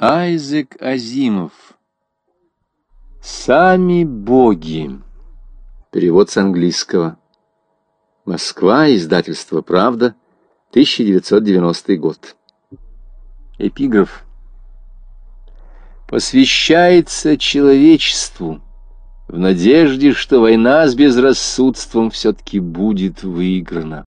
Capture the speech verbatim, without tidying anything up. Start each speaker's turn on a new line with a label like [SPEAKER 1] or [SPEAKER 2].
[SPEAKER 1] Айзек Азимов. «Сами боги». Перевод с английского. Москва, издательство «Правда», тысяча девятьсот девяностый год. Эпиграф. Посвящается человечеству в надежде, что война с безрассудством все-таки будет выиграна.